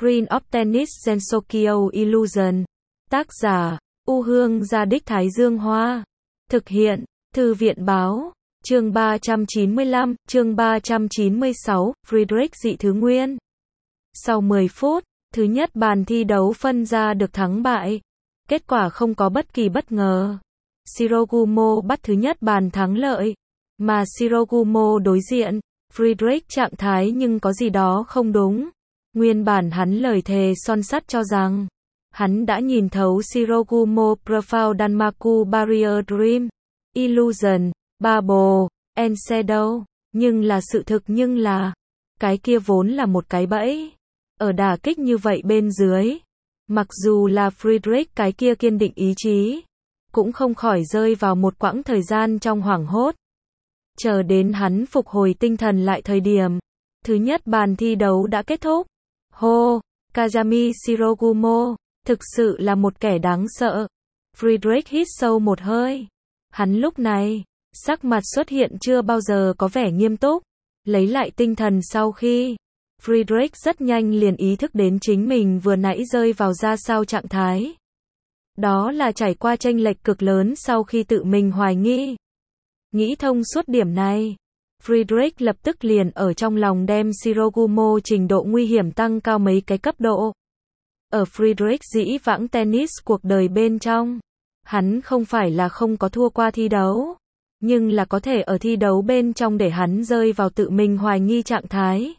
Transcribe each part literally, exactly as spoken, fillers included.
Screen of Tennis Gensokyo Illusion. Tác giả, U Hương Gia Đích Thái Dương Hoa. Thực hiện, Thư viện Báo. Chương ba trăm chín mươi lăm, chương ba trăm chín mươi sáu, Friedrich Dị Thứ Nguyên. Sau mười phút, thứ nhất bàn thi đấu phân ra được thắng bại. Kết quả không có bất kỳ bất ngờ. Shirogumo bắt thứ nhất bàn thắng lợi. Mà Shirogumo đối diện, Friedrich trạng thái nhưng có gì đó không đúng. Nguyên bản hắn lời thề son sắt cho rằng hắn đã nhìn thấu Shirogumo Profound Danmaku Barrier Dream, Illusion, Bubble, and Shadow. Nhưng là sự thực nhưng là cái kia vốn là một cái bẫy. Ở đả kích như vậy bên dưới, mặc dù là Friedrich cái kia kiên định ý chí, cũng không khỏi rơi vào một quãng thời gian trong hoảng hốt. Chờ đến hắn phục hồi tinh thần lại thời điểm thứ nhất bàn thi đấu đã kết thúc. Hô, Kazami Shirogumo, thực sự là một kẻ đáng sợ. Friedrich hít sâu một hơi. Hắn lúc này, sắc mặt xuất hiện chưa bao giờ có vẻ nghiêm túc. Lấy lại tinh thần sau khi, Friedrich rất nhanh liền ý thức đến chính mình vừa nãy rơi vào ra sao trạng thái. Đó là trải qua chênh lệch cực lớn sau khi tự mình hoài nghi. Nghĩ thông suốt điểm này, Friedrich lập tức liền ở trong lòng đem Shirogumo trình độ nguy hiểm tăng cao mấy cái cấp độ. Ở Friedrich dĩ vãng tennis cuộc đời bên trong, hắn không phải là không có thua qua thi đấu, nhưng là có thể ở thi đấu bên trong để hắn rơi vào tự mình hoài nghi trạng thái.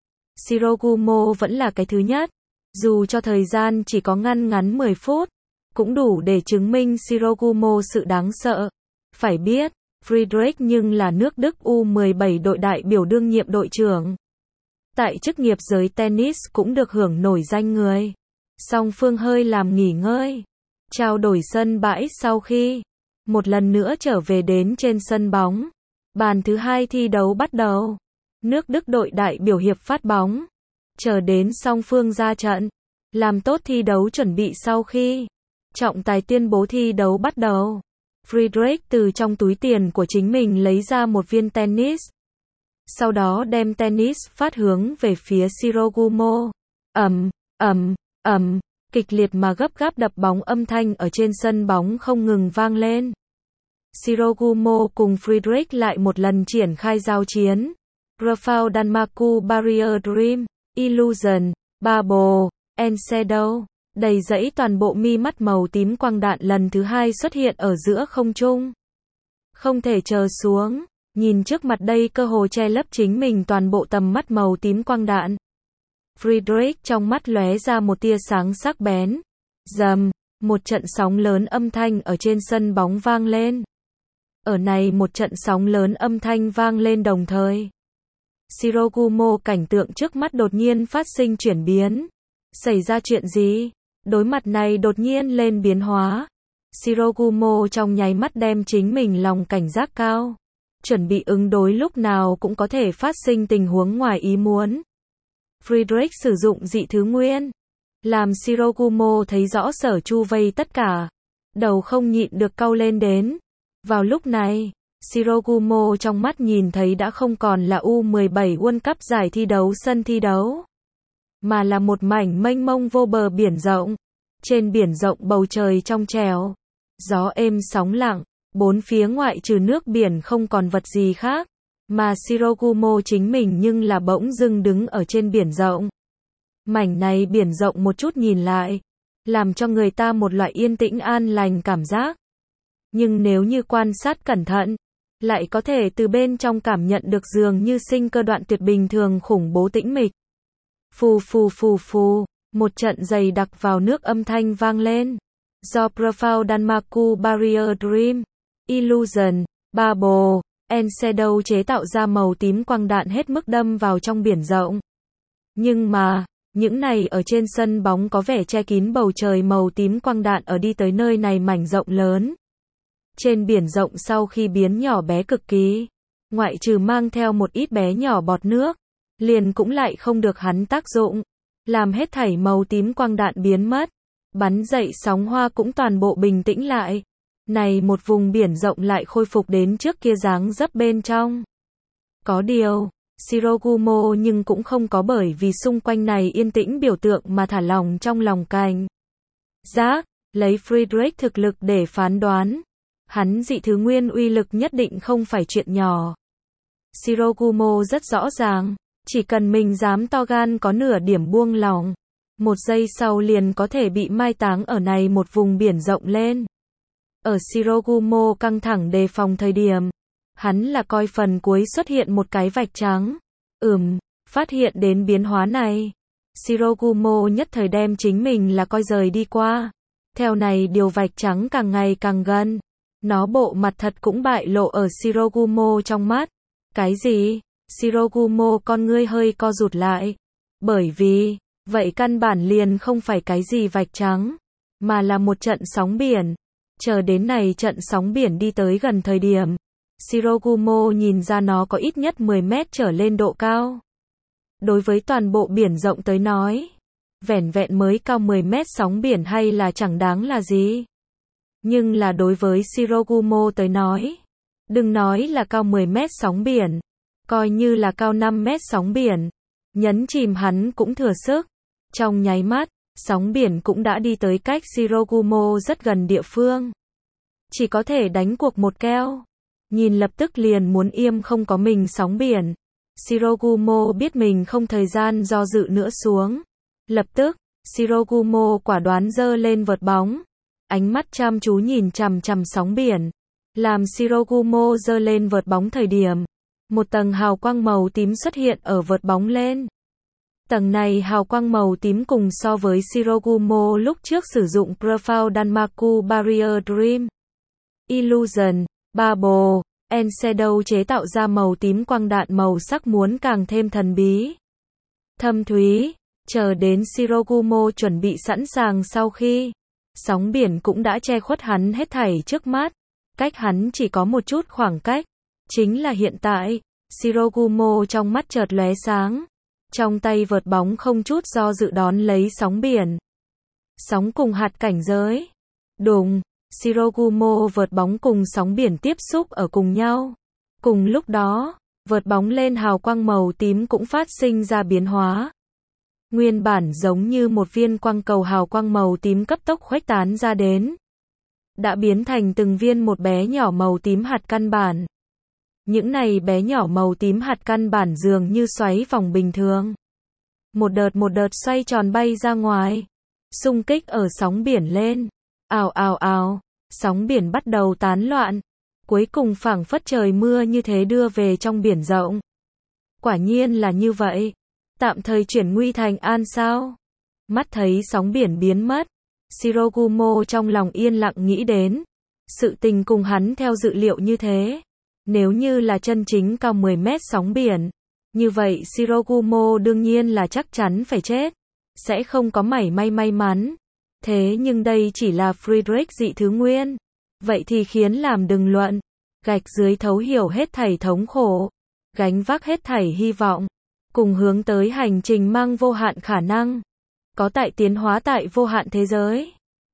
Shirogumo vẫn là cái thứ nhất, dù cho thời gian chỉ có ngăn ngắn mười phút, cũng đủ để chứng minh Shirogumo sự đáng sợ. Phải biết, Friedrich nhưng là nước Đức U mười bảy đội đại biểu đương nhiệm đội trưởng. Tại chức nghiệp giới tennis cũng được hưởng nổi danh người. Song phương hơi làm nghỉ ngơi, trao đổi sân bãi sau khi một lần nữa trở về đến trên sân bóng. Bàn thứ hai thi đấu bắt đầu. Nước Đức đội đại biểu hiệp phát bóng. Chờ đến song phương ra trận, làm tốt thi đấu chuẩn bị sau khi trọng tài tuyên bố thi đấu bắt đầu. Friedrich từ trong túi tiền của chính mình lấy ra một viên tennis. Sau đó đem tennis phát hướng về phía Shirogumo. Ầm, ầm, ầm, kịch liệt mà gấp gáp đập bóng âm thanh ở trên sân bóng không ngừng vang lên. Shirogumo cùng Friedrich lại một lần triển khai giao chiến. Profound Danmaku Barrier Dream, Illusion, Bubble, and Shadow. Đầy dẫy toàn bộ mi mắt màu tím quang đạn lần thứ hai xuất hiện ở giữa không trung. Không thể chờ xuống, nhìn trước mặt đây cơ hồ che lấp chính mình toàn bộ tầm mắt màu tím quang đạn. Friedrich trong mắt lóe ra một tia sáng sắc bén. Rầm, một trận sóng lớn âm thanh ở trên sân bóng vang lên. Ở này một trận sóng lớn âm thanh vang lên đồng thời, Shirogumo cảnh tượng trước mắt đột nhiên phát sinh chuyển biến. Xảy ra chuyện gì? Đối mặt này đột nhiên lên biến hóa. Shirogumo trong nháy mắt đem chính mình lòng cảnh giác cao, chuẩn bị ứng đối lúc nào cũng có thể phát sinh tình huống ngoài ý muốn. Friedrich sử dụng dị thứ nguyên, làm Shirogumo thấy rõ sở chu vây tất cả. Đầu không nhịn được cau lên đến. Vào lúc này, Shirogumo trong mắt nhìn thấy đã không còn là U mười bảy World Cup giải thi đấu sân thi đấu, mà là một mảnh mênh mông vô bờ biển rộng. Trên biển rộng bầu trời trong trẻo, gió êm sóng lặng, bốn phía ngoại trừ nước biển không còn vật gì khác, mà Shirogumo chính mình nhưng là bỗng dưng đứng ở trên biển rộng. Mảnh này biển rộng một chút nhìn lại, làm cho người ta một loại yên tĩnh an lành cảm giác. Nhưng nếu như quan sát cẩn thận, lại có thể từ bên trong cảm nhận được dường như sinh cơ đoạn tuyệt bình thường khủng bố tĩnh mịch. Phù phù phù phù, một trận dày đặc vào nước âm thanh vang lên. Do Profound Danmaku Barrier Dream, Illusion, Bubble, and Shadow chế tạo ra màu tím quang đạn hết mức đâm vào trong biển rộng. Nhưng mà, những này ở trên sân bóng có vẻ che kín bầu trời màu tím quang đạn ở đi tới nơi này mảnh rộng lớn. Trên biển rộng sau khi biến nhỏ bé cực kỳ, ngoại trừ mang theo một ít bé nhỏ bọt nước, liền cũng lại không được hắn tác dụng, làm hết thảy màu tím quang đạn biến mất, bắn dậy sóng hoa cũng toàn bộ bình tĩnh lại. Này một vùng biển rộng lại khôi phục đến trước kia dáng dấp bên trong. Có điều, Shirogumo nhưng cũng không có bởi vì xung quanh này yên tĩnh biểu tượng mà thả lòng trong lòng cảnh giác, lấy Friedrich thực lực để phán đoán. Hắn dị thứ nguyên uy lực nhất định không phải chuyện nhỏ. Shirogumo rất rõ ràng, chỉ cần mình dám to gan có nửa điểm buông lỏng, một giây sau liền có thể bị mai táng ở này một vùng biển rộng lên. Ở Shirogumo căng thẳng đề phòng thời điểm, hắn là coi phần cuối xuất hiện một cái vạch trắng. Ừm, phát hiện đến biến hóa này, Shirogumo nhất thời đem chính mình là coi rời đi qua. Theo này điều vạch trắng càng ngày càng gần, nó bộ mặt thật cũng bại lộ ở Shirogumo trong mắt. Cái gì? Shirogumo con ngươi hơi co rụt lại. Bởi vì, vậy căn bản liền không phải cái gì vạch trắng, mà là một trận sóng biển. Chờ đến này trận sóng biển đi tới gần thời điểm, Shirogumo nhìn ra nó có ít nhất mười mét trở lên độ cao. Đối với toàn bộ biển rộng tới nói, vẻn vẹn mới cao mười mét sóng biển hay là chẳng đáng là gì. Nhưng là đối với Shirogumo tới nói, đừng nói là cao mười mét sóng biển, coi như là cao năm mét sóng biển, nhấn chìm hắn cũng thừa sức. Trong nháy mắt, sóng biển cũng đã đi tới cách Shirogumo rất gần địa phương. Chỉ có thể đánh cuộc một keo. Nhìn lập tức liền muốn im không có mình sóng biển. Shirogumo biết mình không thời gian do dự nữa xuống. Lập tức, Shirogumo quả đoán giơ lên vợt bóng. Ánh mắt chăm chú nhìn chằm chằm sóng biển. Làm Shirogumo giơ lên vợt bóng thời điểm, một tầng hào quang màu tím xuất hiện ở vợt bóng lên. Tầng này hào quang màu tím cùng so với Shirogumo lúc trước sử dụng Profound Danmaku Barrier Dream Illusion, Bubble, and Shadow chế tạo ra màu tím quang đạn màu sắc muốn càng thêm thần bí, thâm thúy. Chờ đến Shirogumo chuẩn bị sẵn sàng sau khi, sóng biển cũng đã che khuất hắn hết thảy trước mắt. Cách hắn chỉ có một chút khoảng cách, chính là hiện tại. Shirogumo trong mắt chợt lóe sáng, trong tay vợt bóng không chút do dự đón lấy sóng biển. Sóng cùng hạt cảnh giới. Đùng, Shirogumo vợt bóng cùng sóng biển tiếp xúc ở cùng nhau. Cùng lúc đó, vợt bóng lên hào quang màu tím cũng phát sinh ra biến hóa. Nguyên bản giống như một viên quang cầu hào quang màu tím cấp tốc khuếch tán ra đến, đã biến thành từng viên một bé nhỏ màu tím hạt căn bản. Những này bé nhỏ màu tím hạt căn bản dường như xoáy vòng bình thường. Một đợt một đợt xoay tròn bay ra ngoài, xung kích ở sóng biển lên. Ào ào ào, sóng biển bắt đầu tán loạn. Cuối cùng phảng phất trời mưa như thế đưa về trong biển rộng. Quả nhiên là như vậy. Tạm thời chuyển nguy thành an sao? Mắt thấy sóng biển biến mất, Shirogumo trong lòng yên lặng nghĩ đến. Sự tình cùng hắn theo dự liệu như thế. Nếu như là chân chính cao mười mét sóng biển, như vậy Shirogumo đương nhiên là chắc chắn phải chết. Sẽ không có mảy may may mắn. Thế nhưng đây chỉ là Friedrich dị thứ nguyên. Vậy thì khiến làm đừng luận. Gạch dưới thấu hiểu hết thảy thống khổ. Gánh vác hết thảy hy vọng. Cùng hướng tới hành trình mang vô hạn khả năng. Có tại tiến hóa tại vô hạn thế giới.